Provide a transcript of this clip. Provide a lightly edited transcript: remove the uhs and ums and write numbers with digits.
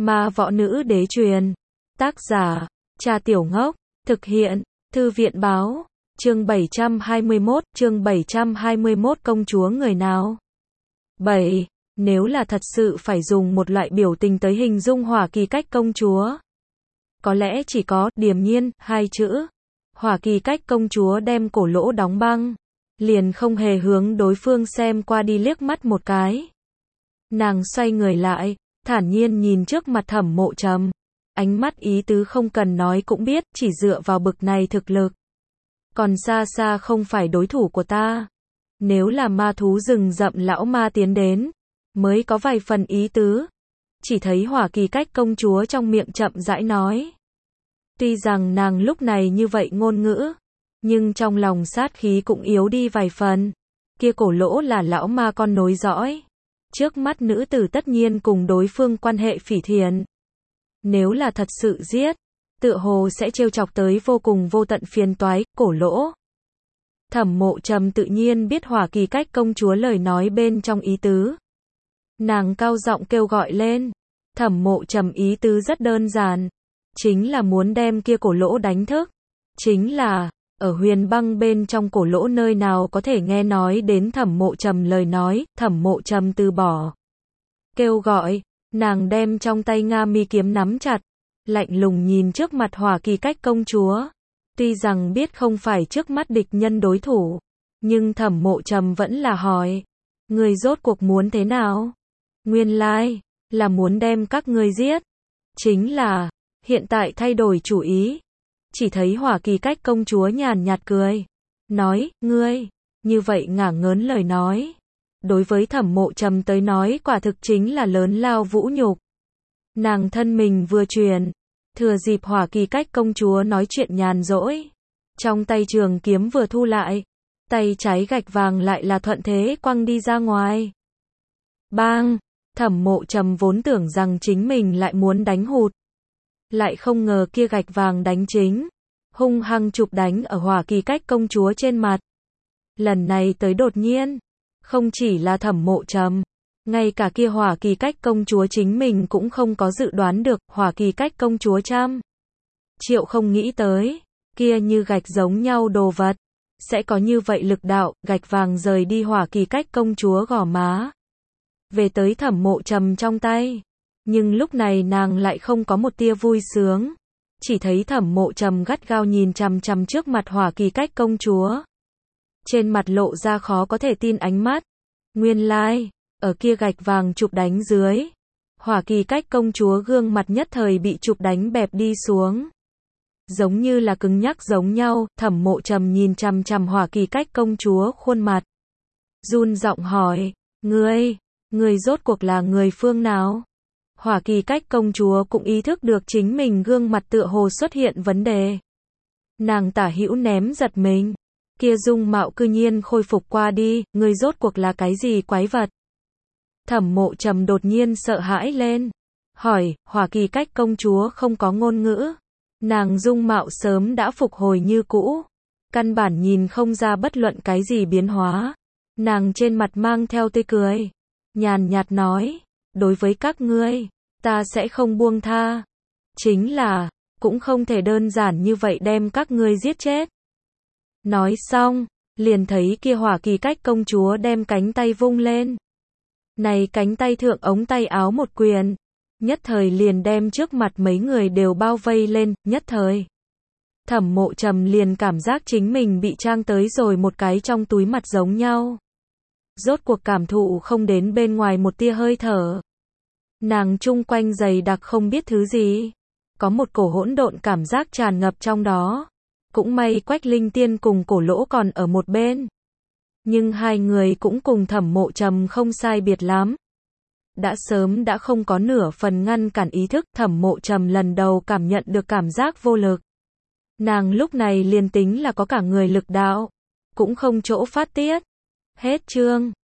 Ma võ nữ đế truyền. Tác giả, Trà Tiểu Ngốc. Thực hiện, Thư viện báo. Chương 721 công chúa người nào? 7. Nếu là thật sự phải dùng một loại biểu tình tới hình dung Hỏa Kỳ Cách công chúa, có lẽ chỉ có điềm nhiên hai chữ. Hỏa Kỳ Cách công chúa đem cổ lỗ đóng băng, liền không hề hướng đối phương xem qua đi liếc mắt một cái. Nàng xoay người lại, thản nhiên nhìn trước mặt Thẩm Mộ Trầm. Ánh mắt ý tứ không cần nói cũng biết, chỉ dựa vào bực này thực lực, còn xa xa không phải đối thủ của ta. Nếu là ma thú rừng rậm lão ma tiến đến, mới có vài phần ý tứ. Chỉ thấy Hỏa Kỳ Cách công chúa trong miệng chậm rãi nói. Tuy rằng nàng lúc này như vậy ngôn ngữ, nhưng trong lòng sát khí cũng yếu đi vài phần. Kia cổ lỗ là lão ma con nối dõi. Trước mắt nữ tử tất nhiên cùng đối phương quan hệ phỉ thiện. Nếu là thật sự giết, tựa hồ sẽ trêu chọc tới vô cùng vô tận phiền toái, cổ lỗ. Thẩm Mộ Trầm tự nhiên biết Hỏa Kỳ Cách công chúa lời nói bên trong ý tứ. Nàng cao giọng kêu gọi lên. Thẩm Mộ Trầm ý tứ rất đơn giản, chính là muốn đem kia cổ lỗ đánh thức. Chính là, ở huyền băng bên trong cổ lỗ nơi nào có thể nghe nói đến Thẩm Mộ Trầm lời nói. Thẩm Mộ Trầm từ bỏ kêu gọi, nàng đem trong tay Nga mi kiếm nắm chặt, lạnh lùng nhìn trước mặt Hỏa Kỳ Cách công chúa. Tuy rằng biết không phải trước mắt địch nhân đối thủ, nhưng Thẩm Mộ Trầm vẫn là hỏi, người rốt cuộc muốn thế nào? Nguyên lai, là muốn đem các ngươi giết. Chính là, hiện tại thay đổi chủ ý. Chỉ thấy Hỏa Kỳ Cách công chúa nhàn nhạt cười, nói, ngươi, như vậy ngả ngớn lời nói. Đối với Thẩm Mộ Trầm tới nói quả thực chính là lớn lao vũ nhục. Nàng thân mình vừa chuyển, thừa dịp Hỏa Kỳ Cách công chúa nói chuyện nhàn rỗi, trong tay trường kiếm vừa thu lại, tay trái gạch vàng lại là thuận thế quăng đi ra ngoài. Bang! Thẩm Mộ Trầm vốn tưởng rằng chính mình lại muốn đánh hụt, lại không ngờ kia gạch vàng đánh chính, hung hăng chụp đánh ở Hỏa Kỳ Cách công chúa trên mặt. Lần này tới đột nhiên, không chỉ là Thẩm Mộ Trầm, ngay cả kia Hỏa Kỳ Cách công chúa chính mình cũng không có dự đoán được. Hỏa Kỳ Cách công chúa trăm triệu không nghĩ tới, kia như gạch giống nhau đồ vật, sẽ có như vậy lực đạo. Gạch vàng rời đi Hỏa Kỳ Cách công chúa gò má, về tới Thẩm Mộ Trầm trong tay. Nhưng lúc này nàng lại không có một tia vui sướng. Chỉ thấy Thẩm Mộ Trầm gắt gao nhìn chằm chằm trước mặt Hỏa Kỳ Cách công chúa. Trên mặt lộ ra khó có thể tin ánh mắt. Nguyên lai, ở kia gạch vàng chụp đánh dưới, Hỏa Kỳ Cách công chúa gương mặt nhất thời bị chụp đánh bẹp đi xuống. Giống như là cứng nhắc giống nhau. Thẩm Mộ Trầm nhìn chằm chằm Hỏa Kỳ Cách công chúa khuôn mặt, run giọng hỏi, ngươi rốt cuộc là người phương nào? Hỏa Kỳ Cách công chúa cũng ý thức được chính mình gương mặt tựa hồ xuất hiện vấn đề. Nàng tả hữu ném giật mình. Kia dung mạo cư nhiên khôi phục qua đi, ngươi rốt cuộc là cái gì quái vật? Thẩm Mộ Trầm đột nhiên sợ hãi lên. Hỏi, Hỏa Kỳ Cách công chúa không có ngôn ngữ. Nàng dung mạo sớm đã phục hồi như cũ. Căn bản nhìn không ra bất luận cái gì biến hóa. Nàng trên mặt mang theo tươi cười, nhàn nhạt nói, đối với các ngươi, ta sẽ không buông tha. Chính là, cũng không thể đơn giản như vậy đem các ngươi giết chết. Nói xong, liền thấy kia Hỏa Kỳ Cách công chúa đem cánh tay vung lên. Này cánh tay thượng ống tay áo một quyền, nhất thời liền đem trước mặt mấy người đều bao vây lên. Nhất thời, Thẩm Mộ Trầm liền cảm giác chính mình bị trang tới rồi một cái trong túi mặt giống nhau. Rốt cuộc cảm thụ không đến bên ngoài một tia hơi thở. Nàng chung quanh dày đặc không biết thứ gì, có một cổ hỗn độn cảm giác tràn ngập trong đó. Cũng may Quách Linh Tiên cùng cổ lỗ còn ở một bên, nhưng hai người cũng cùng Thẩm Mộ Trầm không sai biệt lắm, đã sớm đã không có nửa phần ngăn cản ý thức. Thẩm Mộ Trầm lần đầu cảm nhận được cảm giác vô lực. Nàng lúc này liền tính là có cả người lực đạo, cũng không chỗ phát tiết. Hết chương.